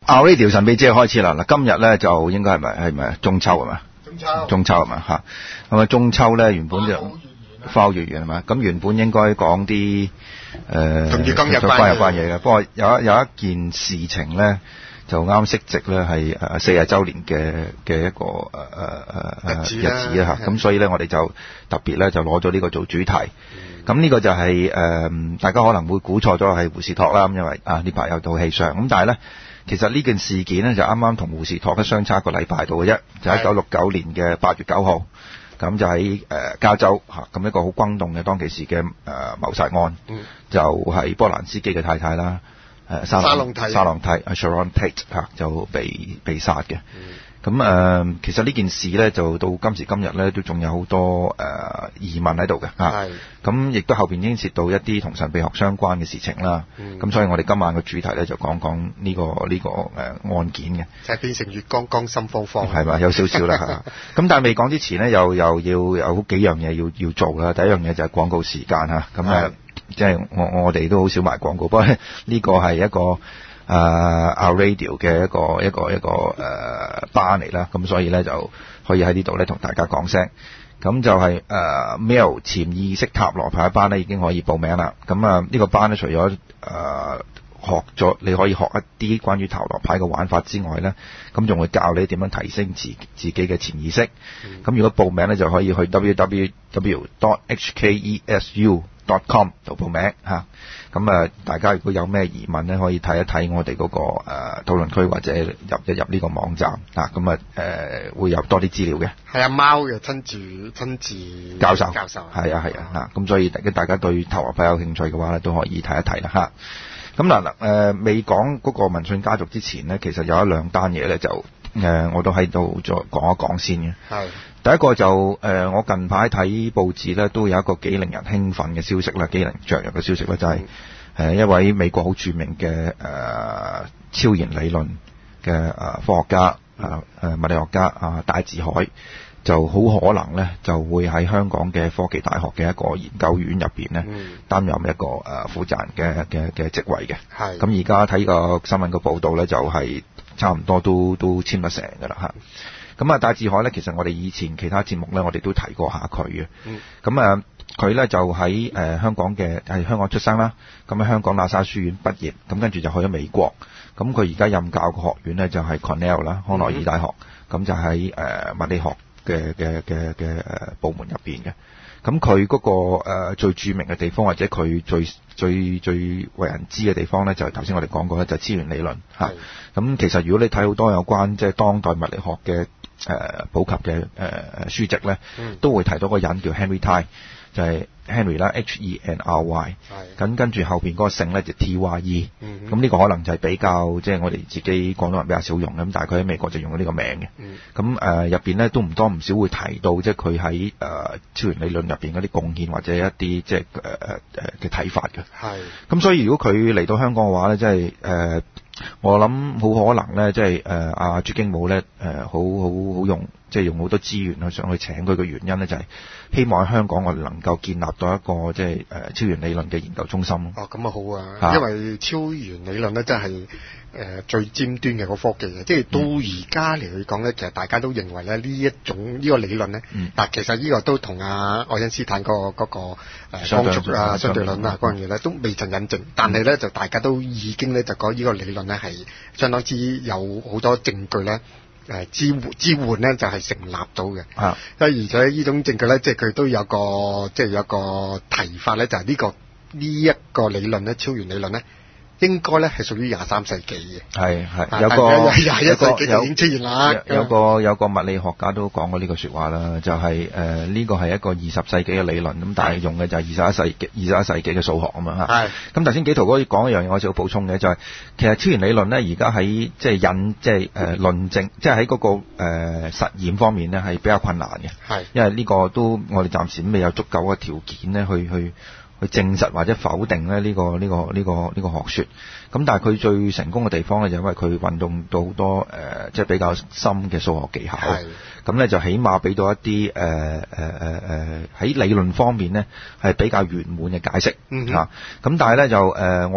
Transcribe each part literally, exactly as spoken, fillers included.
Our Radio 神秘之夜開始啦！嗱，今日咧就應該係咪係咪中秋係嘛？ 中秋， 中秋係嘛嚇？咁啊中秋咧原本就花好月圓係嘛？咁原本應該講啲誒同月光有關關嘢嘅，不過有一有一件事情咧就啱適值咧係誒四十週年嘅嘅一個誒誒誒誒日子啊嚇，咁所以咧我哋就特別咧就攞咗呢個做主題。咁呢個就係、是、誒、呃、大家可能會估錯咗係胡士托啦，因為啊呢排有套戲上，咁但係咧其實呢件事件咧就啱啱同胡士托咧相差一個禮拜度嘅啫，就喺一九六九年嘅八月九號，咁就喺誒、呃、加州嚇，咁、啊、一個好轟動嘅當其時嘅誒、呃、謀殺案，嗯、就係波蘭斯基嘅太太啦，誒、呃、沙朗沙朗蒂 Sharon Tate 嚇就被被殺嘅。嗯咁誒、呃，其實呢件事咧，就到今時今日咧，都仲有好多誒、呃、疑問喺度嘅嚇。咁亦都後邊牽涉到一啲同神秘學相關嘅事情啦。咁、嗯、所以我哋今晚嘅主題咧，就講講呢、呢個呢、呢個誒、呃、案件嘅。 就係變成月光光心慌慌。 係嘛，有少少啦嚇。咁但係未講之前咧，又又要有好幾樣嘢要要做啦。第一樣嘢就係廣告時間嚇。咁誒，即係我我哋都好少賣廣告，不過呢個係一個。誒、uh, Our Radio 嘅一個一個一個誒、uh, 班嚟啦，咁所以咧就可以喺呢度咧同大家講聲，咁就係、是、誒、uh, Mail 潛意識塔羅牌班咧已經可以報名啦。咁啊呢個班咧除咗誒、uh, 學咗你可以學一啲關於塔羅牌嘅玩法之外咧，咁仲會教你點樣提升自自己嘅潛意識。咁、嗯、如果報名咧就可以去 double-u double-u double-u dot h k e s u dot com 度報名嚇。咁啊，大家如果有咩疑問咧，可以睇一睇我哋嗰、那個誒、呃、討論區或者入一入呢個網站啊，咁啊誒會有多啲資料嘅。 係阿貓嘅親自親自教授， 教授係啊係啊嚇，咁、啊、所以大家對塔羅牌有興趣嘅話咧，都可以睇一睇啦嚇。咁嗱嗱誒，未講嗰個文信家族之前咧，其實有一兩單嘢咧就誒、呃、我都喺度再講一講先嘅。係。第一個就誒、呃，我近排睇報紙咧，都有一個幾令人興奮嘅消息啦，幾令人雀躍嘅消息咧，就係、是、誒、呃、一位美國好著名嘅誒、呃、超弦理論嘅誒、呃、科學家啊誒、呃、物理學家啊戴志海，就好可能咧就會喺香港嘅科技大學嘅一個研究院入邊咧擔任一個誒、呃、負責人嘅嘅嘅職位嘅。係。咁而家睇個新聞嘅報導咧，就係、是、差唔多都都簽得成㗎啦嚇。咁啊，戴志海咧，其實我哋以前其他節目咧，我哋都提過下佢嘅。嗯。咁啊，佢咧就喺誒、呃、香港嘅係香港出生啦。咁喺香港喇沙書院畢業，咁跟住就去咗美國。咁佢而家任教嘅學院咧就係、是、Cornell 啦，康奈爾大學。咁、嗯、就喺誒、呃、物理學嘅嘅嘅嘅誒部門入邊嘅。咁佢嗰個、呃、最著名嘅地方，或者佢最最最為人知嘅地方咧，就係頭先我哋講過咧，就係、是、超弦理論嚇。咁、啊、其實如果你睇好多有關即係當代物理學嘅誒、呃、普及嘅誒、呃、書籍咧、嗯，都會提到個人叫 Henry Ty，就係 Henry 啦 ，H E N R Y， 咁跟住後邊嗰個姓咧就 T Y E，咁呢、嗯、個可能就係比較即係、就是、我哋自己廣東人比較少用嘅，咁但係佢喺美國就用咗呢個名嘅。咁誒入邊咧都唔多唔少會提到即係佢喺誒超弦理論入邊嗰啲貢獻或者一啲即係誒誒誒嘅睇法嘅。係。咁所以如果佢嚟到香港嘅話咧，即係誒。呃我諗好可能咧，即係誒阿朱經武咧，誒、呃、好好好用，即係用好多資源去上去請佢嘅原因咧，就係、是、希望喺香港我哋能夠建立到一個即係誒超弦理論嘅研究中心。哦，咁啊好啊，因為超弦理論咧真係誒最尖端嘅個科技嘅，即係到而家嚟去講咧，其實大家都認為咧呢一種呢、這個理論咧，嗱、嗯、其實呢個都同阿愛因斯坦、那個嗰、那個誒光速啊相對論啊嗰樣嘢咧都未曾印證，但係咧就大家都已經咧就講呢個理論咧係相當之有好多證據咧。誒支援支援咧就係、是、成立到嘅，啊！而且呢種證據咧，即係佢都有個即係有個提法咧，就係、是、呢、這個呢一、這個理論咧，超弦理論咧。應該咧係屬於廿三世紀嘅，係係有個廿一世紀就已經出現啦。有有個有個物理學家都講過呢個説話啦，就係誒呢個係一個二十世紀嘅理論，咁但係用嘅就係二十一世紀二十一世紀嘅數學啊嘛嚇。係。咁頭先紀陶哥講一樣嘢，我就要補充嘅就係、是、其實超弦理論咧，而家喺即係引即係誒論證，即係喺嗰個誒、呃、實驗方面咧係比較困難嘅。係。因為呢個都我哋暫時未有足夠嘅條件咧去去。去證實或者否定咧、這、呢個呢、這個呢、這個呢、這個學說，咁但係佢最成功嘅地方咧，就因為佢運用到好多誒、呃，即係比較深嘅數學技巧，咁咧就起碼俾到一啲誒誒誒誒喺理論方面咧係比較圓滿嘅解釋嚇。咁、嗯啊、但係咧就誒、呃，我諗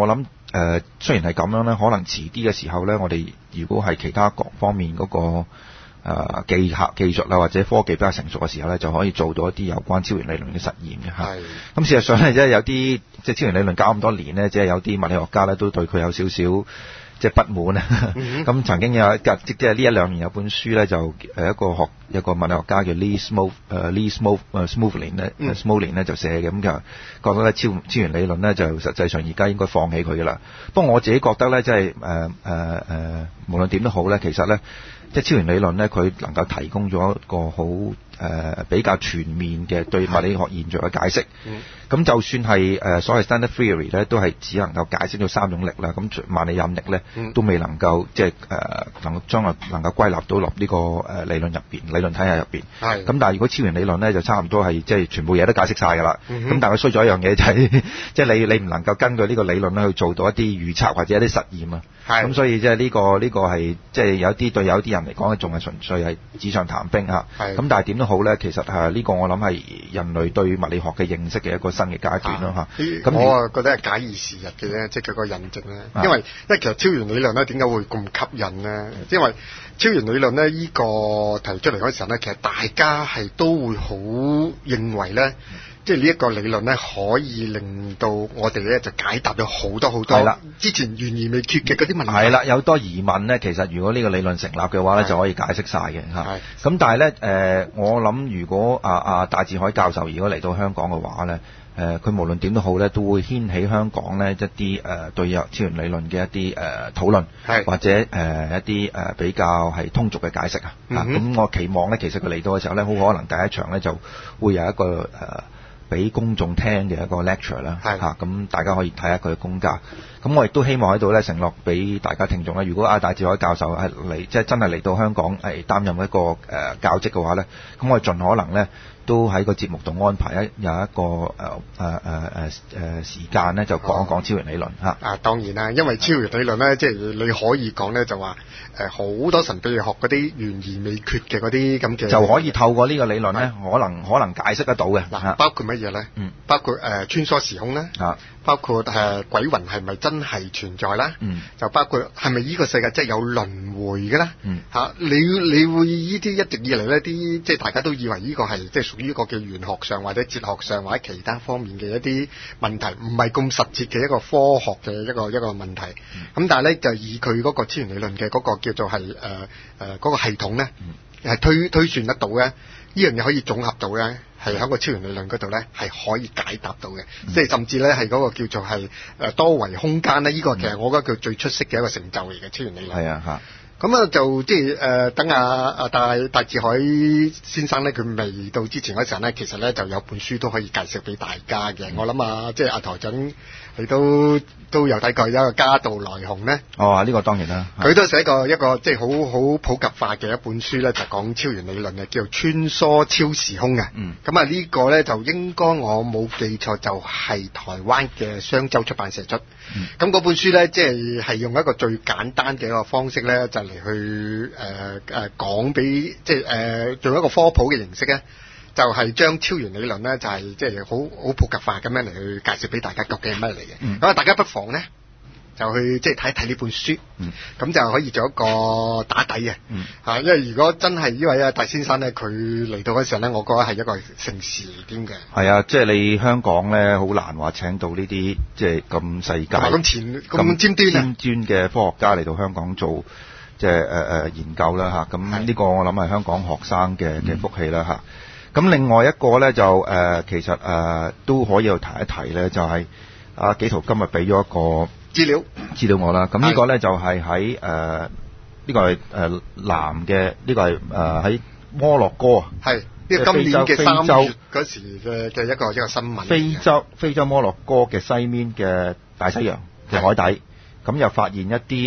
呃、雖然係咁樣咧，可能遲啲嘅時候咧，我哋如果係其他各方面嗰、那個。誒、呃、技巧技術啊，或者科技比較成熟嘅時候咧，就可以做到一啲有關超弦理論嘅實驗嘅嚇。咁事實上咧，即係有啲即係超弦理論搞咁多年咧，即係有啲物理學家咧都對佢有少少即係不滿啊。咁、嗯、曾經有一即係呢一兩年有本書咧，就誒一個學有一個物理學家叫 Lee Smol 誒 Lee Smol 誒 Smolin 咧 Smolin 咧就寫嘅，咁就覺得咧超超弦理論咧就實際上而家應該放棄佢噶啦。不過我自己覺得咧，即係誒誒誒，無論點都好咧，其實咧。即係超弦理論咧，佢能夠提供咗一個好誒、呃、比較全面嘅對物理學現象嘅解釋。咁、嗯、就算係誒、呃、所謂 standard theory 咧，都係只能夠解釋到三種力啦。咁萬里引力咧，嗯、都未能夠即係誒、呃、能夠將來能夠歸納到落呢、這個誒、呃、理論入邊、理論體系入邊。係。咁但係如果超弦理論咧，就差唔多係即係全部嘢都解釋晒㗎啦。咁、嗯、但係佢衰咗一樣嘢就係、是，即係你你唔能夠根據呢個理論咧去做到一啲預測或者一啲實驗啊。係。咁所以即係呢個呢、這個係即係有啲對有啲人嚟講仲係純粹係紙上談兵嚇。係。咁但係點都好咧，其實係呢個我諗係人類對物理學嘅認識嘅一個新嘅階段啦嚇。咁我啊覺得係假以時日嘅咧，即係佢個印證咧。因為因為其實超弦理論咧點解會咁吸引咧？因為超弦理論咧呢個提出嚟嗰時候咧，其實大家係都會好認為咧。即係呢一個理論咧，可以令到我哋咧就解答咗好多好多之前懸而未決嘅嗰啲問題。係啦，有好多疑問咧，其實如果呢個理論成立嘅話咧，就可以解釋晒嘅嚇。咁但係咧誒，我諗如果啊啊戴志海教授如果嚟到香港嘅話咧，誒、呃、佢無論點都好咧，都會掀起香港咧一啲誒、呃、對超弦理論嘅一啲誒、呃、討論，或者誒、呃、一啲誒、呃、比較係通俗嘅解釋啊。咁、嗯、我期望咧，其實佢嚟到嘅時候咧，好可能第一場咧就會有一個誒。呃俾公眾聽嘅一個 lecture 啦，嚇咁、啊、大家可以睇下佢嘅功架。咁我亦都希望喺度咧承諾俾大家聽眾咧，如果阿戴志海教授係嚟，即係真係嚟到香港係擔任一個誒、呃、教職嘅話咧，咁我哋盡可能咧都喺個節目度安排一有一個誒誒誒誒誒時間咧，就講一講超弦理論嚇。啊，當然啦，因為超弦理論咧，即係你可以講咧，就話誒好多神秘學嗰啲懸而未決嘅嗰啲咁嘅，就可以透過呢個理論咧，可能可能解釋得到嘅。 嗱，包括乜嘢咧？嗯，包括誒、呃、穿梭時空咧。啊。包括誒、呃、鬼魂係咪真係存在啦？嗯，就包括係咪呢個世界真係有輪迴嘅咧？嗯，嚇、啊、你你會呢啲一直以嚟呢啲即係大家都以為呢個係即係屬於一個叫玄學上或者哲學上或者其他方面嘅一啲問題，唔係咁實質嘅一個科學嘅一個一個問題。咁、嗯、但係咧就以佢嗰個超弦理論嘅嗰個叫做係誒誒嗰個系統咧，係、嗯、推推算得到嘅，呢樣嘢可以總合到嘅。係喺個超弦理論嗰度咧，係可以解答到嘅，嗯、即係甚至咧係嗰個叫做係誒多維空間咧，呢、這個其實我覺得佢最出色嘅一個成就嚟嘅超弦理論。係啊嚇。咁啊就即係誒等阿阿戴戴志海先生咧，佢未到之前嗰陣咧，其實咧就有本書都可以介紹俾大家嘅。嗯、我諗啊，即係阿台長你都都有睇過有一個家道來鴻咧。哦，呢、這個當然啦。佢都寫過一個即係好好普及化嘅一本書咧，就講超弦理論嘅，叫做穿梭超時空嘅。嗯。咁啊呢個咧就應該我冇記錯就係台灣嘅商周出版社出。嗯。咁嗰本書咧，即係係用一個最簡單嘅一個方式咧，就嚟去誒誒講俾即係誒用一個科普嘅形式咧，就係、是、將超弦理論咧就係即係好好普及化咁樣嚟去介紹俾大家究竟係乜嚟嘅。咁啊、嗯，大家不妨咧就去即係睇一睇呢本書，咁、嗯、就可以做一個打底嘅。嗯、啊，因為如果真係呢位啊戴先生咧，佢嚟到嗰時候咧，我覺得係一個盛事添嘅。係啊，即係你香港咧好難話請到呢啲即係咁世界咁前咁尖端尖端嘅科學家嚟到香港做。即係誒誒研究啦嚇，咁呢個我諗係香港學生嘅嘅福氣啦嚇。咁、嗯、另外一個咧就誒、呃、其實誒、呃、都可以去提一提咧，就係、是、阿紀陶今日俾咗一個資料資料我啦。咁呢個咧就係喺誒呢個係誒男嘅，呢、這個係誒喺摩洛哥啊。係呢、這個今年嘅三月嗰時嘅嘅一個一個新聞。非洲非洲摩洛哥嘅西面嘅大西洋嘅海底，咁、嗯、又發現一啲。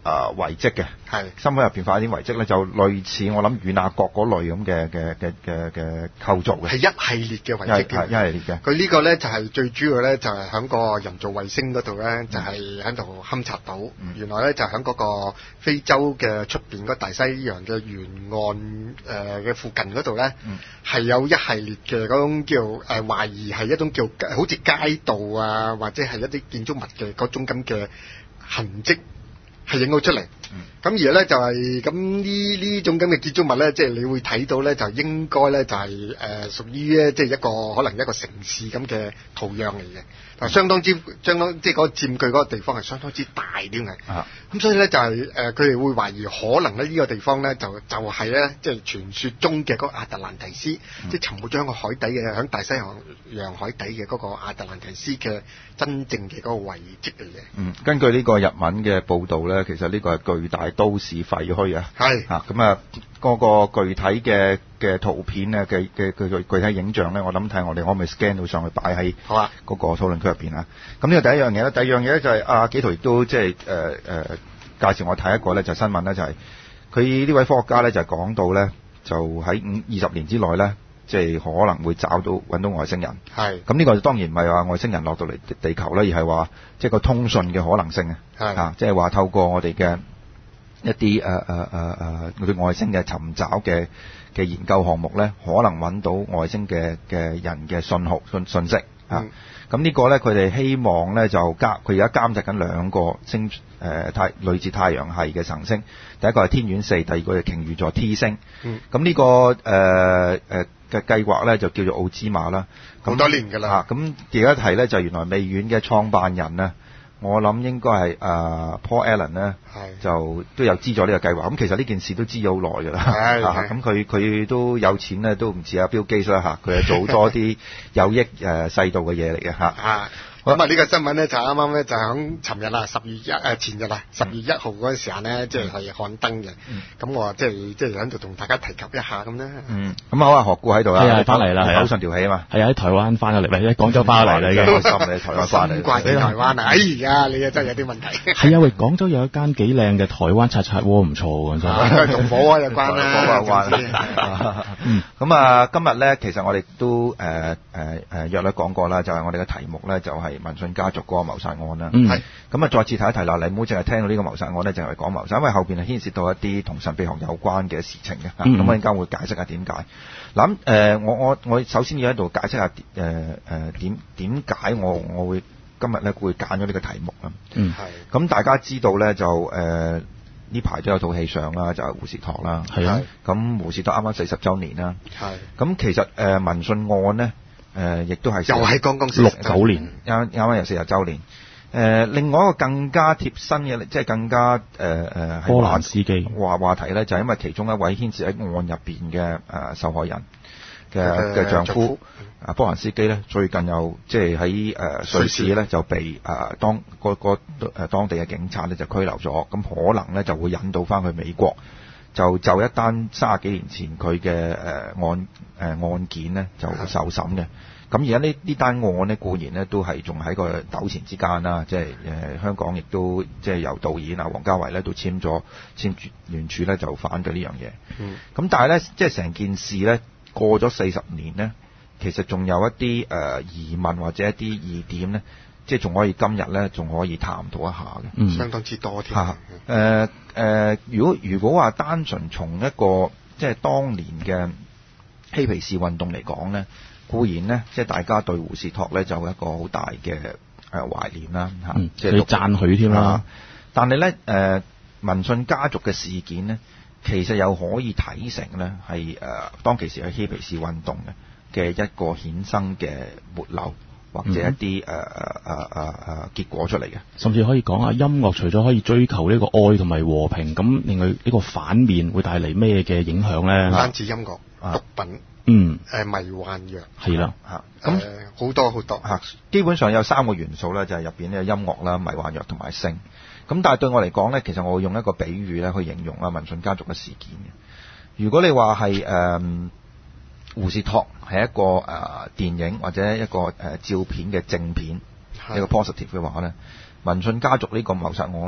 誒遺跡嘅， 係心口入邊發現啲遺跡咧，就類似我諗軟亞國嗰類咁嘅嘅嘅嘅嘅構造嘅， 係一系列嘅遺跡嘅， 係一系列嘅。 佢呢個咧就係、是、最主要咧就係喺個人造衛星嗰度咧，就係喺度勘察到，嗯、原來咧就喺嗰個非洲嘅出邊嗰大西洋嘅沿岸誒嘅、呃、附近嗰度咧，係、嗯、有一系列嘅嗰種叫誒懷、呃、疑係一種叫好似街道啊，或者係一啲建築物嘅嗰種咁嘅痕跡。係影到出嚟，咁、嗯、而咧就係咁呢呢種咁嘅建築物咧，即係你會睇到咧，就應該咧就係誒屬於咧即係一個可能一個城市咁嘅圖樣嚟嘅，但係相當之相當即係嗰個佔據嗰個地方係相當之大啲嘅，咁、啊、所以咧就係誒佢哋會懷疑可能咧呢個地方咧就就係咧即係傳說中嘅嗰個亞特蘭提斯，嗯、即係沉沒咗喺個海底嘅喺大西洋海底嘅嗰個亞特蘭提斯嘅真正嘅嗰個遺跡嚟嘅。 嗯，根據呢個日文嘅報導咧。其實呢個係巨大都市廢墟啊，係啊，咁啊嗰個具體嘅嘅圖片咧嘅嘅嘅具體影像咧，我諗睇我哋可唔可以 scan 到上去擺喺好啊嗰個討論區入邊啊。咁呢個第一樣嘢咧，第二樣嘢咧就係阿紀陶亦都即係誒誒介紹我睇一個咧就係新聞咧，就係佢呢位科學家咧就係講到咧，就喺五二十年之內咧。即係可能會找到揾到外星人，係咁呢個當然唔係話外星人落到嚟地球啦，而係話即係個通訊嘅可能性啊，係啊，即係話透過我哋嘅一啲誒誒誒誒對外星嘅尋找嘅嘅研究項目咧，可能揾到外星嘅嘅人嘅信號信信息啊。咁、嗯、呢個咧，佢哋希望咧就監佢而家監察緊兩個星誒、呃、太類似太陽系嘅行星，第一個係天苑四，第二個係鯨魚座 T 星。嗯，咁呢、這個誒誒。呃呃嘅計劃咧就叫做奧茲瑪啦， 好多年㗎啦。 咁而家提咧就原來微軟嘅創辦人咧，我諗應該係誒、呃、Paul Allen 咧，就都有知咗呢個計劃。咁其實呢件事都知咗好耐㗎啦。咁佢佢都有錢咧，都唔似阿 Bill Gates 啦嚇，佢係做多啲有益誒、呃、世道嘅嘢嚟嘅嚇。 咁啊！呢個新聞咧就啱啱咧就喺尋日啦，十月一誒前日啊，十月一號嗰陣時間咧，即係係刊登嘅。咁、嗯、我即係即係喺度同大家提及一下咁咧。嗯，咁好啊，何故喺度啦？係啊，翻嚟啦，係手上條氣啊嘛。係啊，喺台灣翻咗嚟，喺廣州翻嚟啦，已經開心你台灣翻嚟。怪你台灣啊！哎呀，你啊真係有啲問題。係啊，喂，廣州有一間幾靚嘅台灣擦擦鍋唔錯喎，真係。同火鍋有關啦，火鍋有關。嗯，咁啊，今日咧其實我哋都誒誒誒約略講過啦，就係、是、我哋嘅題目咧就係、是。民信家族嗰個謀殺案啦，係咁啊！再次提一提啦，你唔好淨係聽到呢個謀殺案咧，淨係講謀殺，因為後邊係牽涉到一啲同神秘學有關嘅事情嘅。咁、嗯、我陣間會解釋下點解。嗱咁誒，我我我首先要喺度解釋下誒誒點點解我我會今日咧會揀咗呢個題目啦。嗯，係。咁大家知道咧就誒呢排都有套戲上啦，就係、是、胡士托啦。係啊。咁胡士托啱啱四十週年啦。係。咁其實誒、呃、民信案咧。誒、呃，亦都係又係剛剛六九年，啱啱啱有四十週年。誒、呃，另外一個更加貼身嘅，即係更加誒誒，波蘭斯基話話題咧，就係、是、因為其中一位牽涉喺案入邊嘅誒受害人嘅嘅丈夫啊，波蘭斯基咧，最近又即係喺誒瑞士咧就被誒、呃、當個個誒當地嘅警察咧就拘留咗，咁可能咧就會引導翻去美國，就就一單三十幾年前佢嘅誒案誒、呃、案件咧就受審嘅。咁而家呢呢單案呢，固然呢都係仲喺個糾纏之間啦，即係誒、呃、香港亦都即係由導演啊王家衛咧都簽咗簽聯署咧就反對呢樣嘢。嗯。咁但係咧，即係成件事咧過咗四十年咧，其實仲有一啲誒、呃、疑問或者一啲疑點咧，即係仲可以今日咧仲可以探討一下嘅。 嗯。相當之多添。嚇、 呃呃、如果如果話單純從一個即係當年嘅嬉皮士運動嚟講咧。固然呢，即係大家對胡士托咧就有一個好大嘅誒、呃、懷念啦嚇，即係讚許添啦。但係咧誒民信家族嘅事件呢，其實又可以睇成咧係誒當其時嘅嬉皮士運動嘅嘅一個衍生嘅末流，或者一啲誒誒誒誒誒結果出嚟嘅。甚至可以講啊，音樂除咗可以追求呢個愛同埋和平，咁另外呢個反面會帶嚟咩嘅影響咧？唔單止音樂，毒品。嗯，誒迷幻藥係啦嚇，咁好、呃、多好多嚇，基本上有三個元素咧，就係入邊呢個音樂啦、迷幻藥同埋性。咁但係對我嚟講咧，其實我會用一個比喻咧去形容啊民信家族嘅事件嘅。如果你話係誒胡士托係一個誒、呃、電影或者一個誒、呃、照片嘅正片，一個 positive 嘅話咧，民信家族呢個謀殺案咧，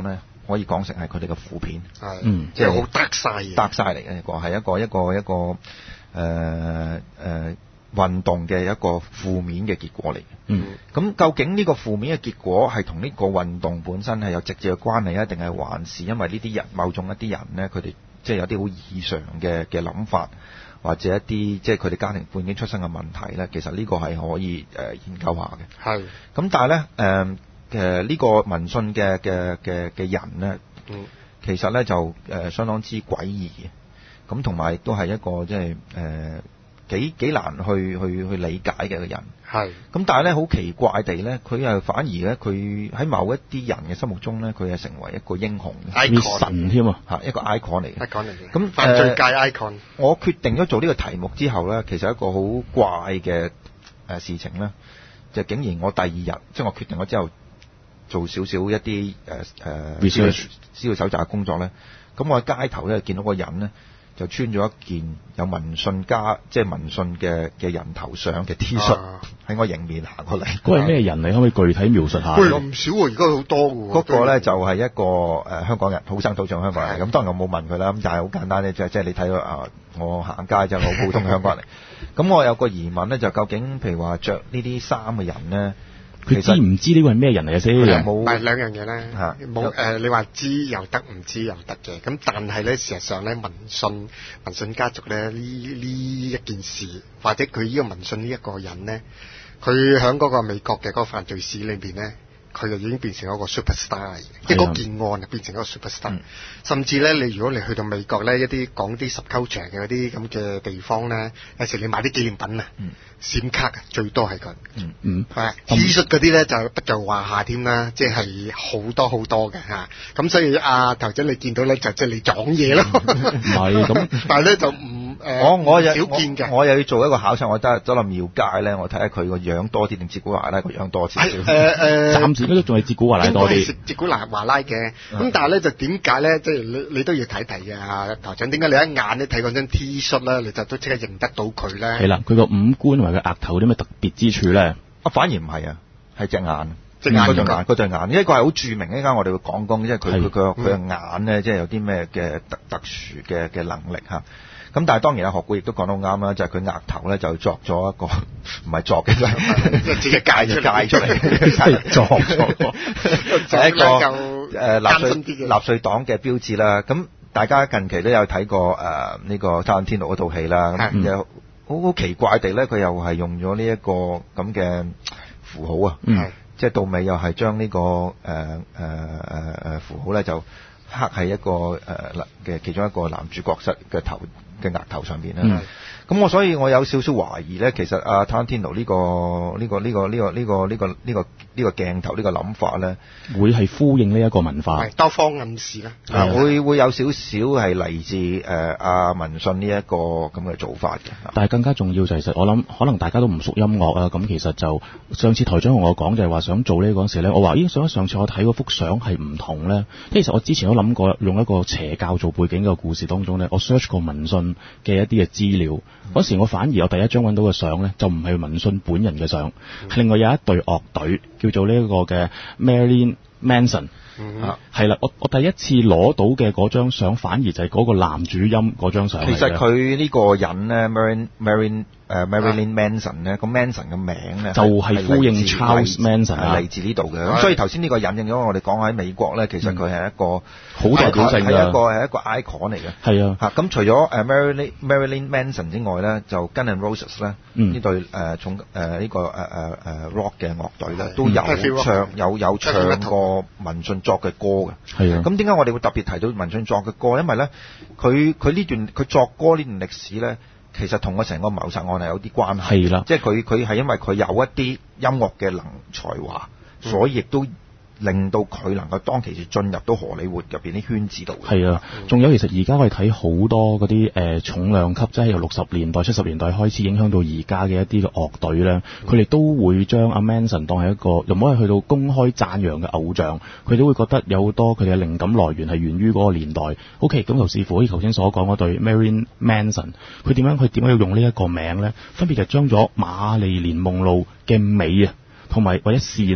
可以講成係佢哋嘅負片， 係，嗯，即係好得晒嘅， 得晒嚟嘅一個係一個一個一個誒誒、呃呃、運動嘅一個負面嘅結果嚟嘅。 嗯， 咁究竟呢個負面嘅結果係同呢個運動本身係有直接嘅關係啊，定係還是因為呢啲人某種一啲人咧，佢哋即係有啲好異常嘅嘅諗法，或者一啲即係佢哋家庭背景出生嘅問題咧？其實呢個係可以誒、呃、研究下嘅。 係。咁但係咧誒誒呢個民信嘅嘅嘅嘅人咧， 嗯， 其實咧就誒、呃、相當之詭異嘅，咁同埋亦都係一個即係誒。呃幾幾難去去去理解嘅一個人， 係。咁但係咧好奇怪地咧，佢又反而咧，佢喺某一啲人嘅心目中咧，佢係成為一個英雄 ，icon 神添啊， 嚇一個 icon 嚟嘅。 icon 嚟嘅。 咁犯罪界 icon。 我決定咗做呢個題目之後咧，其實一個好怪嘅誒事情咧，就竟然我第二日即係我決定咗之後，做少少一啲誒誒資料搜集嘅工作咧，咁我喺街頭咧見到個人咧。就穿咗一件有民信家，即係民信嘅嘅人頭像嘅 T 恤喺、啊、我迎面行過嚟。 嗰係咩人嚟？可唔可以具體描述下？ 喂，唔少喎，而家好多喎。 嗰個咧就係一個誒、呃、香港人，土生土長香港人。咁當然我冇問佢啦，咁但係好簡單咧，即係即係你睇到啊，我行街就係好普通嘅香港人嚟。咁我有個疑問咧，就究竟譬如話着呢啲衫嘅人咧？ 佢知唔知呢個係咩人嚟嘅先？ 冇，唔係兩樣嘢咧。冇誒、呃，你話知又得，唔知又得嘅。咁但係咧，事實上咧，民信民信家族咧呢呢一件事，或者佢呢個民信呢一個人咧，佢喺嗰個美國嘅嗰個犯罪史裏邊咧，佢就已經變成一個 superstar 嘅，即係嗰件案就變成一個 superstar。嗯、甚至咧，你如果你去到美國咧，一啲講啲 subculture 嘅嗰啲咁嘅地方咧，有時你買啲紀念品啊。嗯閃卡啊，最多係佢， 嗯嗯， 係 T 恤嗰啲咧就不在話下添啦，即係好多好多嘅嚇，咁所以啊頭先你見到咧就即係你撞嘢咯，唔係咁， 但係咧就唔誒， 我我又少見嘅， 我又要做一個考察，我得走落廟街咧，我睇下佢個樣多啲定哲古華拉個樣多少少，誒誒， 暫時都仲係哲古華拉多啲， 哲古華拉嘅，咁但係咧就點解咧？即係你你都要睇睇嘅啊頭長，點解你一眼咧睇嗰張 T 恤咧，你就都即刻認得到佢咧？ 係啦，佢個五官。佢額頭有啲咩特別之處咧？ 啊，反而唔係啊，係隻眼， 隻眼嗰對眼，嗰對眼，因為佢係好著名。一陣間我哋會講講，因為佢佢佢佢嘅眼咧，即係有啲咩嘅特特殊嘅嘅能力嚇。咁但係當然啊，學古亦都講得啱啦，就係佢額頭咧就作咗一個唔係作嘅，即係自己界出界出嚟，作咗，就係一個誒納粹納粹黨嘅標誌啦。咁大家近期都有睇過誒呢個《塔倫天奴》嗰套戲啦，咁有。好好奇怪地咧，佢又係用咗呢一個咁嘅符號啊， 嗯、 即係到尾又係將呢個誒誒誒誒符號咧就刻喺一個誒嘅、呃、其中一個男主角室嘅頭嘅額頭上邊啦。嗯咁我所以我有少少懷疑咧，其實阿塔倫天奴呢個呢個呢個呢個呢個呢個呢個呢個鏡頭呢個諗法咧， 會係呼應呢一個文化， 係多方暗示啦， 啊會會有少少係嚟自誒阿民信呢一個咁嘅做法嘅。 但係更加重要就係，其實我諗可能大家都唔熟音樂啊，咁其實就上次台長同我講就係話想做呢嗰陣時咧，我話咦，想上次我睇嗰幅相係唔同咧，其實我之前都諗過用一個邪教做背景嘅故事當中咧，我 search 過民信嘅一啲嘅資料。嗰時我反而我第一張揾到嘅相咧，就唔係民信本人嘅相，嗯、另外有一隊樂隊叫做呢一個嘅 Marilyn Manson。 嗯、 啊，係啦，我我第一次攞到嘅嗰張相，反而就係嗰個男主音嗰張相。 其實佢呢個人咧 ，Marilyn Marilyn 誒 Marilyn Manson 咧，個 Manson 嘅名咧， 就係呼應 Charles Manson 係嚟自呢度嘅。咁所以頭先呢個引應咗我哋講喺美國咧，其實佢係一個好代表性嘅， 係一個係一個 icon 嚟嘅。 係啊， 嚇咁除咗誒 Marilyn Marilyn Manson 之外咧，就 Guns N' Roses 咧呢隊誒重誒呢個誒誒誒 rock 嘅樂隊咧，都有唱有有唱過民信作嘅歌嘅。 係啊， 咁點解我哋會特別提到民信作嘅歌？因為咧，佢佢呢段佢作歌呢段歷史咧，其實同我成個謀殺案係有啲關係。 係啦， 即係佢佢係因為佢有一啲音樂嘅能才華，嗯、所以亦都令到佢能夠當其時進入到荷里活入邊啲圈子度。 係啊，仲有其實而家我哋睇好多嗰啲誒重量級，即係由六十年代、七十年代開始影響到而家嘅一啲嘅樂隊咧，佢哋、嗯、都會將阿 Manson 當係一個又唔可以去到公開讚揚嘅偶像，佢都會覺得有好多佢哋嘅靈感來源係源於嗰個年代。OK， 咁就視乎好似頭先所講嗰對 Marilyn Manson， 佢點樣佢點解要用呢一個名咧？分別就將咗瑪麗蓮夢露嘅美啊，同埋或者善啦。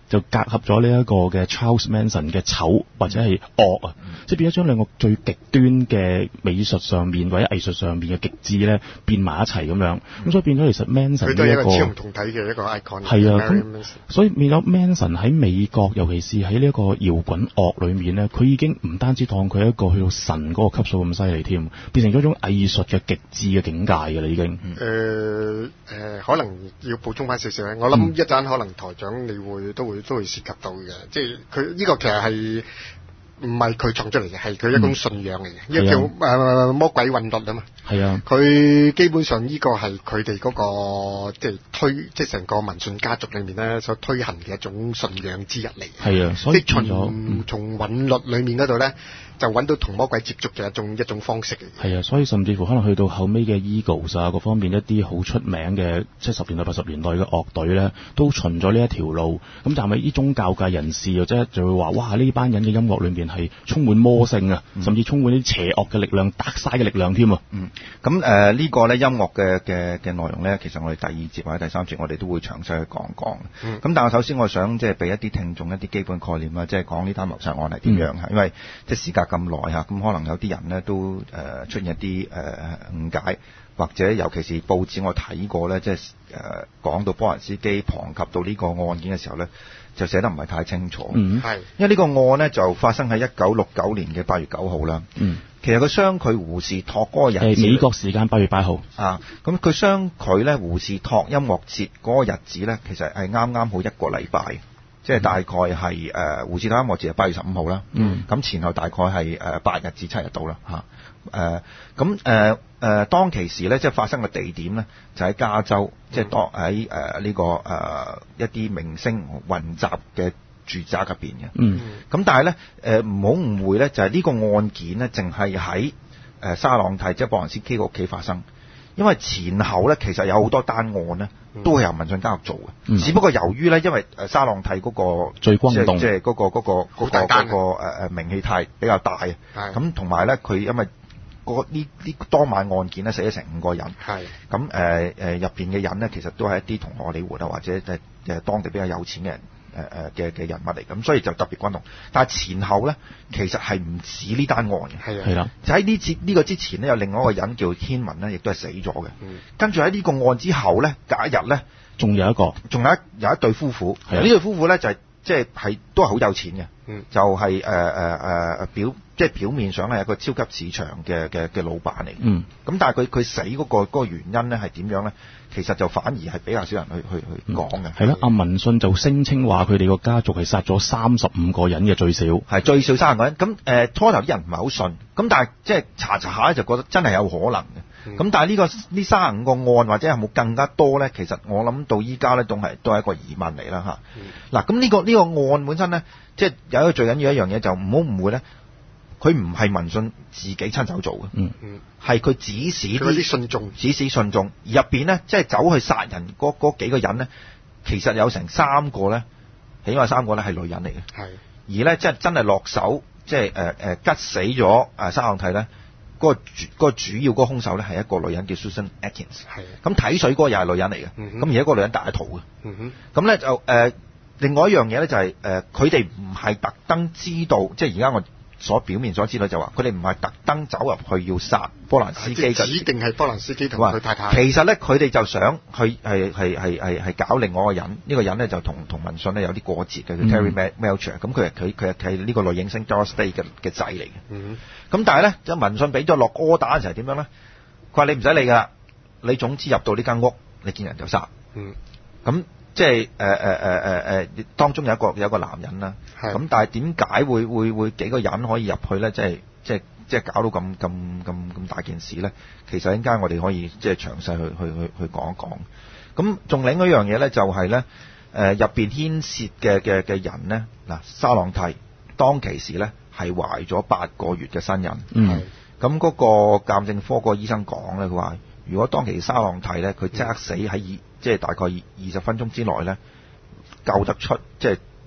就結合咗呢一個嘅 Charles Manson 嘅醜或者係惡啊，嗯、即係變咗將兩個最極端嘅美術上面或者藝術上面嘅極致咧變埋一齊咁樣，咁、嗯、所以變咗其實 Manson 呢、這、一個佢都係一個超唔同體嘅一個 icon。 係啊，咁所以變咗 Manson 喺美國，尤其是喺呢一個搖滾樂裏面咧，佢已經唔單止當佢一個去到神嗰個級數咁犀利添，變成咗一種藝術嘅極致嘅境界㗎啦已經。誒、 嗯、誒、呃呃，可能要補充翻少少咧，我諗一陣可能台長你會都會都會涉及到嘅，即係佢呢個其實係唔係佢創出嚟嘅，係佢一種信仰嚟嘅，一、嗯、叫誒、呃、魔鬼韻律啊嘛。係啊，佢基本上呢個係佢哋嗰個即係推，即係成個文信家族裏面咧所推行嘅一種信仰之一嚟。係啊，所以從從韻律裏面嗰度咧，就揾到同魔鬼接觸嘅一種一種方式嚟嘅。係啊，所以甚至乎可能去到後尾嘅 Eagles 啊，各方面一啲好出名嘅七十年代八十年代嘅樂隊咧，都循咗呢一條路。咁但係啲宗教界人士又即係就會話：哇！呢班人嘅音樂裏面係充滿魔性啊，嗯、甚至充滿啲邪惡嘅力量、得晒嘅力量添啊。嗯。 咁誒、呃這個、呢個咧音樂嘅嘅嘅內容咧，其實我哋第二節或者第三節我哋都會詳細去講講。嗯。咁但係首先我想即係俾一啲聽眾一啲基本概念啦，即係講呢單謀殺案係點樣嚇、嗯，因為即係時隔咁耐嚇，咁可能有啲人咧都誒、呃、出現一啲誒、呃、誤解，或者尤其是報紙我睇過咧，即係誒講到波蘭斯基旁及到呢個案件嘅時候咧，就寫得唔係太清楚。嗯。係。因為呢個案咧就發生喺一九六九年嘅八月九號啦。嗯。其實佢相距胡士托嗰個日子， 美國時間八月八號啊，咁佢相距咧胡士托音樂節嗰個日子咧，其實係啱啱好一個禮拜，即、嗯、係、就是、大概係誒、呃、胡士托音樂節係八月十五號啦，嗯，咁前後大概係誒八日至七日到啦嚇，誒咁誒誒當其時咧，即係發生嘅地點咧，就喺加州，即係當喺誒呢個誒、呃、一啲明星雲集嘅住宅入邊嘅，嗯，咁但係咧，誒唔好誤會咧，就係、是、呢個案件咧，淨係喺誒沙朗蒂即係波蘭斯基個屋企發生，因為前後咧其實有好多單案咧，都係由民信家族做嘅、嗯，只不過由於咧，因為誒沙朗蒂嗰個最轟動，即係嗰個嗰、那個嗰、那個嗰、那個誒誒名氣太比較大，咁同埋咧佢因為嗰呢呢當晚案件咧死咗成五個人，係咁誒誒入邊嘅人咧，其實都係一啲同荷里活啊或者誒誒當地比較有錢嘅人。誒誒嘅嘅人物嚟，咁所以就特別轟動。但係前後咧，其實係唔止呢單案嘅。係啊，係啦。就喺呢次呢個之前咧，有另外一個人叫軒文咧，亦都係死咗嘅。嗯。跟住喺呢個案之後咧，隔一日咧，仲有一個，仲有一有一對夫婦。係啊。呢對夫婦咧就係即係係都係好有錢嘅。嗯。就係誒誒誒表即係表面上係一個超級市場嘅嘅嘅老闆嚟。嗯。咁但係佢佢死嗰個嗰個原因咧係點樣咧？其實就反而係比較少人去去去講嘅。係、嗯、啦，阿文信就聲稱話佢哋個家族係殺咗三十五個人嘅最少，係最少三十個人。咁誒初頭啲人唔係好信，咁但係即係查查下咧就覺得真係有可能嘅。咁、嗯、但係呢、呢個呢三十五個案或者有冇更加多咧？其實我諗到依家咧都係都係一個疑問嚟啦嚇。嗱咁呢個呢、呢個案本身咧，即係有一個最緊要一樣嘢就唔好誤會咧。佢唔係民信自己親手做嘅，嗯嗯，係佢指使啲信眾，指使信眾而入邊咧，即係走去殺人嗰嗰幾個人咧，其實有成三個咧，起碼三個咧係女人嚟嘅，係而咧即係真係落手，即係誒誒吉死咗誒沙朗蒂咧，嗰、嗰個主、嗰個主要嗰個兇手咧係一個女人叫 Susan Atkins，係咁睇水嗰個又係女人嚟嘅，咁、嗯、而家個女人大一肚嘅，嗯哼，咁咧就誒、呃、另外一樣嘢咧就係誒佢哋唔係特登知道，即係而家我。所表面所知道就話，佢哋唔係特登走入去要殺波蘭斯基嘅，指定係波蘭斯基同佢太太。其實咧，佢哋就想去係係係係係搞另外一個人，呢、這個人咧就同同民信咧有啲過節嘅，叫 Terry Melcher。咁佢係佢佢係呢個女影星 Doris Day 嘅嘅仔嚟嘅。咁、嗯、但係咧，即係民信俾咗落柯打嘅時候點樣咧？佢話你唔使理㗎啦，你總之入到呢間屋，你見人就殺。嗯，咁。即係誒誒誒誒誒，當中有一個有一個男人啦，咁但係點解會會會幾個人可以入去咧？即係即係即係搞到咁咁咁咁大件事咧？其實陣間我哋可以即係詳細去去去去講一講。咁仲另一樣嘢咧，就係咧誒入邊牽涉嘅嘅嘅人咧，嗱沙朗蒂當其時咧係懷咗八個月嘅身孕，嗯，咁嗰個鑑證科個醫生講咧，佢話如果當其時沙朗蒂咧佢即刻死喺二。即係大概二十分鐘之內咧救得出，即係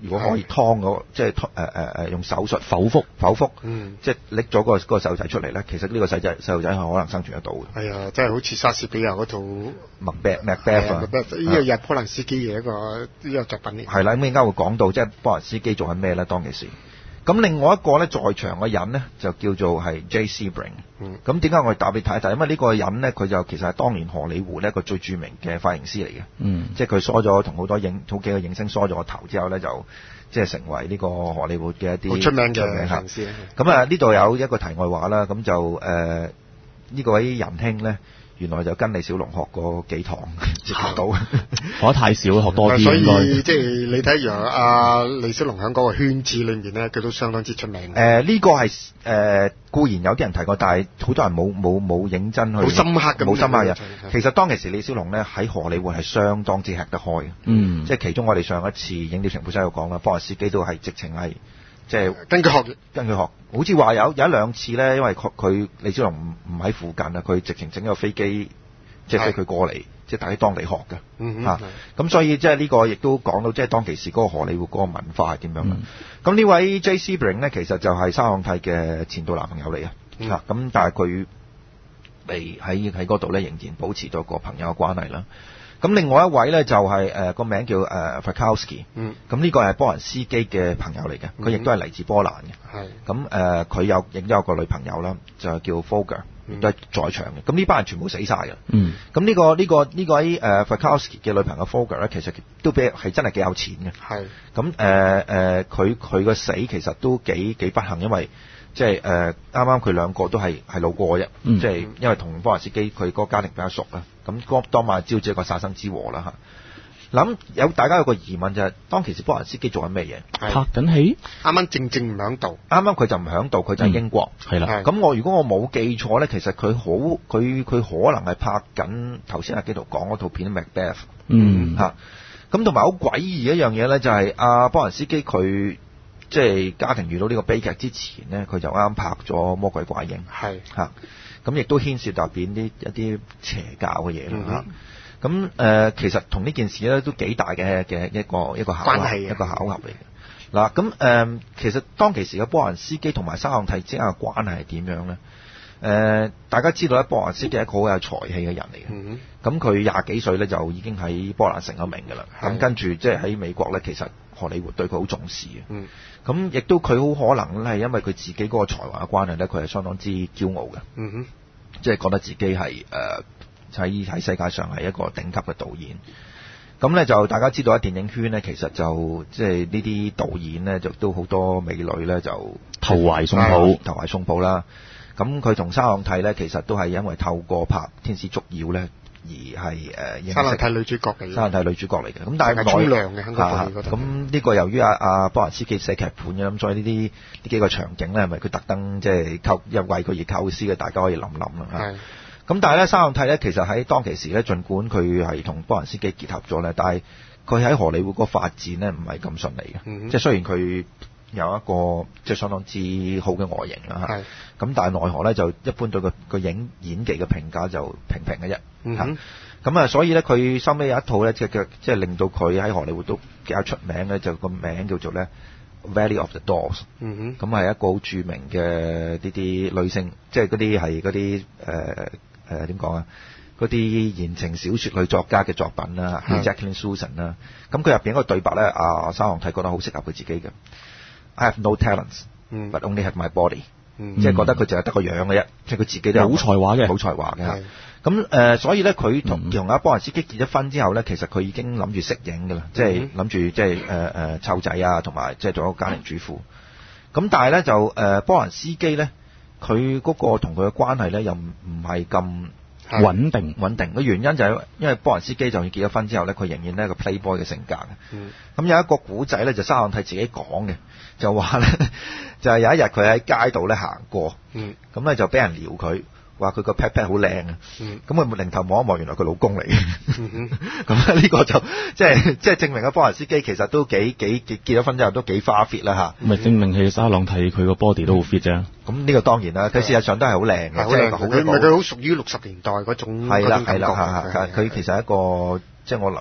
如果可以劏嗰即係誒誒誒用手術剖腹剖腹， 嗯， 即係拎咗個個細路仔出嚟咧，其實呢個細仔細路仔係可能生存得到嘅。 係啊，真係好似莎士比亞嗰套麥貝麥貝啊， 呢個日波蘭斯基嘅一個呢個作品嚟。 係啦，咁陣間會講到即係波蘭斯基做緊咩咧？當其時。咁另外一個咧，在場嘅人咧就叫做係 Jay Sebring。 嗯。 咁點解我哋打俾你睇一睇？因為呢個人咧，佢就其實係當年荷里活呢一個最著名嘅髮型師嚟嘅。 嗯。即係佢梳咗同好多影好幾個影星梳咗個頭之後咧，就即係成為呢個荷里活嘅一啲好出名嘅髮型師。 咁啊，呢度有一個題外話啦，咁就誒呢、呃這個位仁兄咧。原來就跟李小龍學過幾堂，接唔到， 學得太少，學多啲。 所以即係你睇下阿李小龍喺嗰個圈子裏面咧，佢都相當之出名。誒、 呃，呢、這個係誒、呃、固然有啲人提過，但係好多人冇冇冇認真去。 好深刻嘅， 冇深刻嘅。其實當其時李小龍咧喺荷里活係相當之吃得開嘅。 嗯。即係其中我哋上一次影碟情報室有講啦，波蘭斯基都係直情係。即係跟佢學， 跟佢學，好似話有有一兩次咧，因為佢佢李小龍唔唔喺附近啊，佢直情整個飛機，即係飛佢過嚟，即係喺當地學嘅， 嗯嚇。咁、啊、所以即係呢個亦都講到，即係當其時嗰個荷里活嗰個文化係點樣嘅。咁、嗯、呢位 Jay Sebring 咧，其實就係沙朗蒂嘅前度男朋友嚟嘅，嚇、嗯。咁、啊、但係佢未喺喺嗰度咧，仍然保持咗個朋友嘅關係啦。咁另外一位咧就係誒個名叫誒 Frykowski，嗯，咁呢個係波蘭斯基嘅朋友嚟嘅，佢亦都係嚟自波蘭嘅，係，咁誒佢有亦都有個女朋友啦，就叫 Folger，亦都係在場嘅，咁呢班人全部死晒嘅，嗯，咁呢個呢個呢個喺誒 Frykowski 嘅女朋友 Folger 咧，其實都比係真係幾有錢嘅，係，咁誒誒佢佢個死其實都幾幾不幸，因為即係誒啱啱佢兩個都係係路過啫，即係因為同波蘭斯基佢嗰個家庭比較熟啦。咁嗰當晚招致一個殺身之禍啦嚇。諗有大家有個疑問就係、是，當其時波蘭斯基做緊咩嘢？ 拍緊戲？ 啱啱正正唔響度。啱啱佢就唔響度，佢就喺英國。 係、嗯、啦。 咁我如果我冇記錯咧，其實佢好佢佢可能係拍緊頭先阿紀陶講嗰套片《Macbeth》。嗯。嚇。咁同埋好詭異一樣嘢咧，就係阿波蘭斯基佢即係家庭遇到呢個悲劇之前咧，佢就啱啱拍咗《魔鬼怪嬰》。係。嚇。咁亦都牽涉入邊啲一啲邪教嘅嘢啦嚇，咁、嗯、誒、呃、其實同呢件事咧都幾大嘅嘅一個一個巧合，關係一個巧合嚟嘅。嗱咁誒，其實當其時嘅波蘭斯基同埋沙朗蒂之間嘅關係係點樣咧？誒、呃，大家知道咧，波蘭斯基係一個好有才氣嘅人嚟嘅。咁佢廿幾歲咧就已經喺波蘭成咗名㗎啦。咁跟住即係喺美國咧，其實荷里活對佢好重視嘅。嗯。咁亦都佢好可能咧係因為佢自己嗰個才華嘅關係咧，佢係相當之驕傲嘅。嗯哼。即係覺得自己係誒喺喺世界上係一個頂級嘅導演。咁咧就大家知道喺電影圈咧，其實就即係呢啲導演咧就都好多美女咧就投懷送抱， 投懷送抱啦。咁佢同沙朗蒂咧，其實都係因為透過拍《天使捉妖》咧。而係誒、呃、 沙朗蒂女主角嘅， 沙朗蒂女主角嚟嘅。咁但係沖涼嘅喺嗰度。 咁呢個由於阿阿波蘭斯基寫劇本嘅，咁所以呢啲呢幾個場景咧，係咪佢特登即係構又為佢而構思嘅？大家可以諗諗啦嚇。咁但係咧，沙朗蒂咧，其實喺當其時咧，儘管佢係同波蘭斯基結合咗咧，但係佢喺荷里活嗰個發展咧，唔係咁順利嘅。嗯、即係雖然佢有一個即係相當之好嘅外形啦嚇，咁但係奈何咧就一般對個個影演技嘅評價就平平嘅啫。嗯，咁啊，所以咧佢收尾有一套咧，即係即係令到佢喺荷里活都比較出名咧，就個名叫做咧 Valley of the Dolls。嗯哼，咁係一個好著名嘅呢啲女性，即係嗰啲係嗰啲誒誒點講啊？嗰啲言情小說女作家嘅作品啦，係 Jacqueline Susan 啦。咁佢入邊一個對白咧，阿沙朗蒂覺得好適合佢自己嘅。I have no talents, but only have my body。嗯、即係覺得佢淨係得個樣嘅啫，即係佢自己都有好才華嘅， 好才華嘅。咁誒、呃，所以咧，佢同同阿波蘭斯基結咗婚之後咧，其實佢已經諗住息影㗎啦，即係諗住即係誒誒湊仔啊，同埋即係做一個家庭主婦。咁但係咧就誒、呃、波蘭斯基咧，佢嗰個同佢嘅關係咧又唔唔係咁穩定穩定。嘅原因就係因為波蘭斯基就算結咗婚之後咧，佢仍然係一個 playboy 嘅性格嘅。咁、嗯、有一個古仔咧，就沙朗蒂自己講嘅，就話咧就係、是、有一日佢喺街度咧行過，咁、嗯、咧就俾人撩佢。話佢個 pat pat 好靚啊，咁佢擰頭望一望，原來佢老公嚟嘅。咁呢個就即係即係證明阿波蘭斯基其實都幾幾結結咗婚之後都幾花 fit 啦嚇。 咪證明係沙朗蒂佢個 body 都好 fit 啫。 咁呢個當然啦，佢事實上都係好靚嘅，即係好佢好屬於六十年代嗰種。 係啦係啦嚇嚇，佢其實係一個即係我諗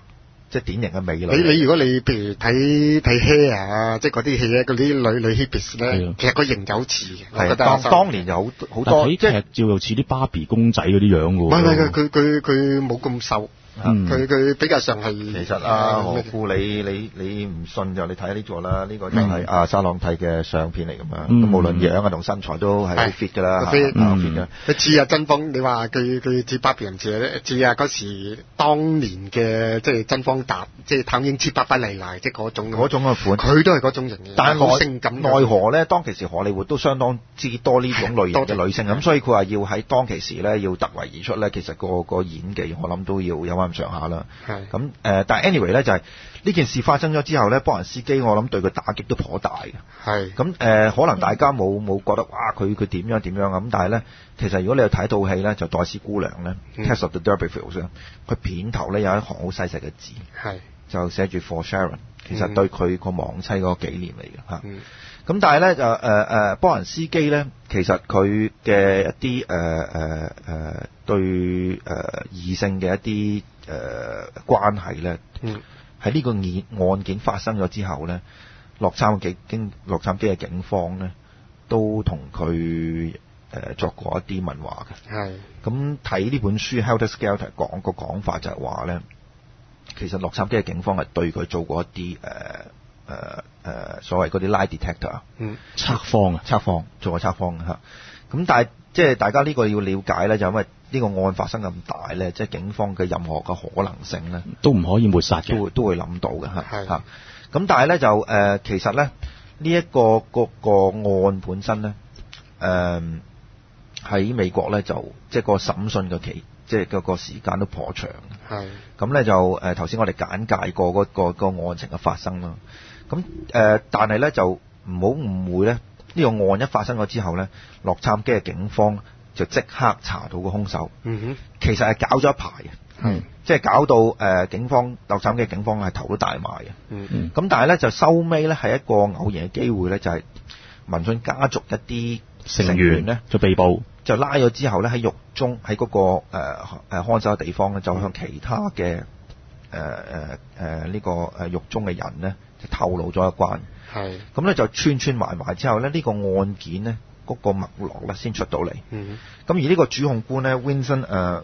即係典型嘅美女。 你你如果你譬如睇睇 Hair 啊，即係嗰啲戲咧，嗰啲女女 hippies 咧，其實個型就好似嘅。 係當當年就好好多， 即係劇照又似啲芭比公仔嗰啲樣嘅喎。 唔係唔係，佢佢佢冇咁瘦。佢佢、嗯、比較上係其實啊，何故你你你唔信就你睇下呢座啦，呢、呢個就係阿沙朗蒂嘅相片嚟㗎嘛。咁、嗯、無論樣啊同身材都係好 fit 㗎啦，好 fit 㗎。 佢似阿真芳，你話佢佢似芭比人似似啊嗰時當年嘅即係真芳達，即係譚英姿芭芭麗麗，即係嗰種嗰種嘅款， 佢都係嗰種型嘅。 但係好性感， 奈何咧？當其時荷里活都相當之多呢種類型嘅女性，咁所以佢話要喺當其時咧要突圍而出咧，其實個個演技我諗都要有翻咁上下啦。咁誒、呃，但係 anyway 咧就係、是、呢件事發生咗之後咧，波蘭斯基我諗對佢打擊都頗大嘅。係咁誒，可能大家冇冇覺得哇佢佢點樣點樣咁，但係咧其實如果你有睇套戲咧，就黛絲姑娘咧，嗯《Tales of the D'Urbervilles》咧，佢片頭咧有一行好細細嘅字，係就寫住 For Sharon， 其實對佢個亡妻嗰個紀念嚟嘅嚇。咁、嗯、但係咧就誒誒波蘭斯基咧，其實佢嘅一啲誒誒誒對誒、呃、異性嘅一啲誒、呃、關係咧，喺呢個案案件發生咗之後咧，洛杉磯經洛杉磯嘅警方咧都同佢誒作過一啲問話嘅。係咁睇呢本書《Helter Skelter》講個講法就係話咧，其實洛杉磯嘅警方係對佢做過一啲誒誒誒所謂嗰啲 lie detector，嗯，測謊啊，測謊做過測謊嚇。咁但係即係大家呢個要了解咧，就因為呢個案發生咁大咧，即係警方嘅任何嘅可能性咧，都唔可以抹殺嘅，都會都會諗到嘅嚇嚇。咁但係咧就誒、呃，其實咧呢一、這個個個案本身咧，誒、呃、喺美國咧就即係個審訊嘅期，即係個個時間都頗長。係咁咧就誒頭先我哋簡介過嗰、那個、那個案情嘅發生啦。咁誒、呃，但係咧就唔好誤會咧，呢、這個案一發生咗之後咧，洛杉磯嘅警方就即刻查到個兇手，嗯哼，其實係搞咗一排嘅，嗯，即係搞到誒、呃、警方洛杉磯嘅警方係頭都大埋嘅，嗯嗯，咁但係咧就收尾咧係一個偶然嘅機會咧，就係、是、民信家族一啲成員咧就被捕，就拉咗之後咧喺獄中喺嗰、那個誒誒、呃、看守嘅地方咧，就向其他嘅誒誒誒呢個誒獄中嘅人咧就透露咗一關，係，咁咧就串串埋埋之後咧呢、這個案件咧。嗰、那個脈絡咧先出到嚟，咁、嗯、而呢個主控官咧 Vincent 誒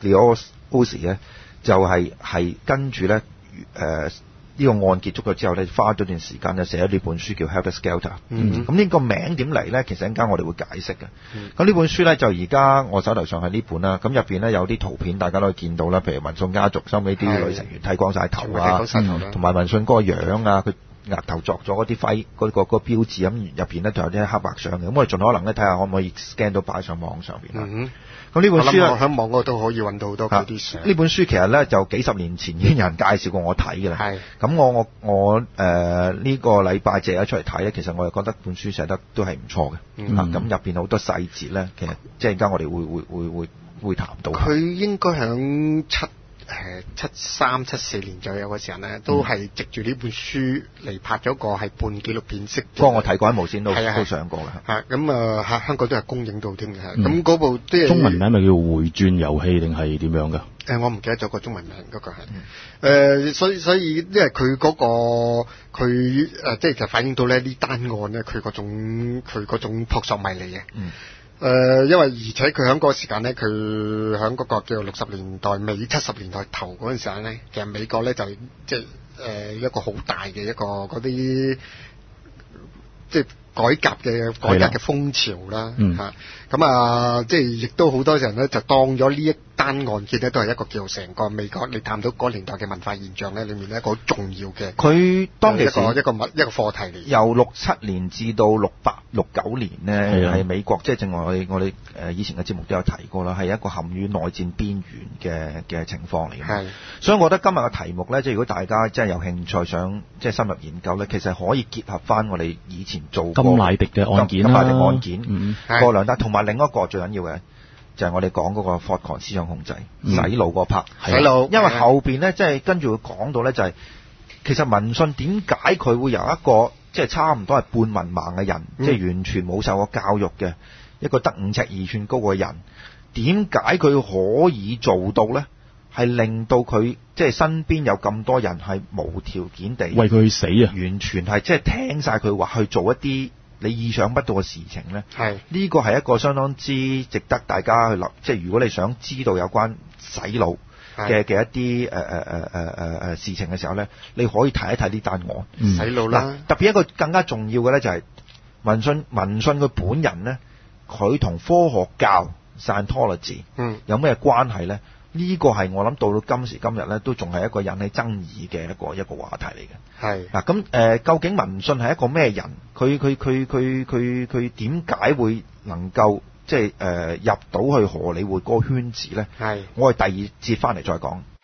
Bugliosi 咧就係、是、係跟住咧誒呢個案結束咗之後咧，花咗段時間就寫咗呢本書叫 Helter Skelter。咁、嗯、呢、嗯、個名點嚟咧？其實一陣間我哋會解釋嘅。咁、嗯、呢本書咧就而家我手頭上係呢本啦。咁入邊咧有啲圖片，大家都可以見到啦。譬如民信家族收尾啲女成員剃光晒頭啊，同埋民信嗰個樣啊，佢額頭作咗嗰啲徽，嗰、嗰個嗰個標誌，咁入邊咧就有啲黑白相嘅，咁我哋盡可能咧睇下可唔可以 scan 到擺上網上邊啦。咁、嗯、呢本書咧喺網嗰度都可以揾到好多嗰啲相。呢本書其實咧就幾十年前已經有人介紹過我睇嘅啦。係。咁我我我誒呢、呃呢個禮拜借咗出嚟睇咧，其實我又覺得本書寫得都係唔錯嘅。嗯。咁入邊好多細節咧，其實即係而家我哋會會會會會談到。佢應該響七。誒七三七四年左右嘅時候咧，都係藉住呢本書嚟拍咗個係半紀錄片式。不過我睇過喺無線都都上過嘅。係咁啊，嚇香港都係公映到添嘅。咁、嗯、嗰部即係中文名咪叫回轉遊戲定係點樣㗎？誒、呃，我唔記得咗個中文名嗰個係。誒、嗯呃，所以所以因為佢嗰、那個佢誒，即係就反映到咧呢單案咧，佢嗰種佢嗰種撲朔迷離嘅。嗯。誒、呃，因為而且佢喺嗰個時間咧，佢喺嗰個叫六十年代尾、七十年代頭嗰陣時候咧，其實美國咧就即係誒一個好大嘅一個嗰啲即係改革嘅改革嘅風潮啦嚇。咁啊，即係亦都好多人咧就當咗呢一單案件咧，都係一個叫成個美國你探到嗰個年代嘅文化現象咧，裡面一個好重要嘅。佢當其時一個一個物一個課題嚟。由六七年至到六八六九年呢，係美國即係正話我哋我哋誒以前嘅節目都有提過啦，係一個陷於內戰邊緣嘅嘅情況嚟嘅。係。所以我覺得今日嘅題目咧，即係如果大家真係有興趣想即係深入研究咧，其實可以結合翻我哋以前做過甘迺迪嘅案件啦，甘迺迪案件，嗯，個兩單，同埋另一個最緊要嘅。就係、是、我哋講嗰個霍狂思想控制、嗯、洗腦嗰 part， 洗腦，因為後邊咧即係跟住會講到咧就係、是、其實民信點解佢會由一個即係、就是、差唔多係半文盲嘅人，即、嗯、係、就是、完全冇受過教育嘅一個得五尺二寸高嘅人，點解佢可以做到咧？ 係令到佢即係身邊有咁多人係無條件地為佢去死啊， 完全係即係聽晒佢話去做一啲你意想不到嘅事情咧。 係呢個係一個相當之值得大家去諗，即係如果你想知道有關洗腦嘅嘅一啲誒誒誒誒誒誒事情嘅時候咧，你可以睇一睇呢單案。 嗯、洗腦啦。 特別一個更加重要嘅咧就係文信文信佢本人咧，佢同科學教 Scientology 嗯有咩關係咧？呢、這個係我諗到到今時今日咧，都仲係一個引起爭議嘅一個一個話題嚟嘅。 係嗱咁誒，究竟文信係一個咩人？佢佢佢佢佢佢點解會能夠即係誒入到去荷里活嗰個圈子咧？ 係， 我哋第二節翻嚟再講。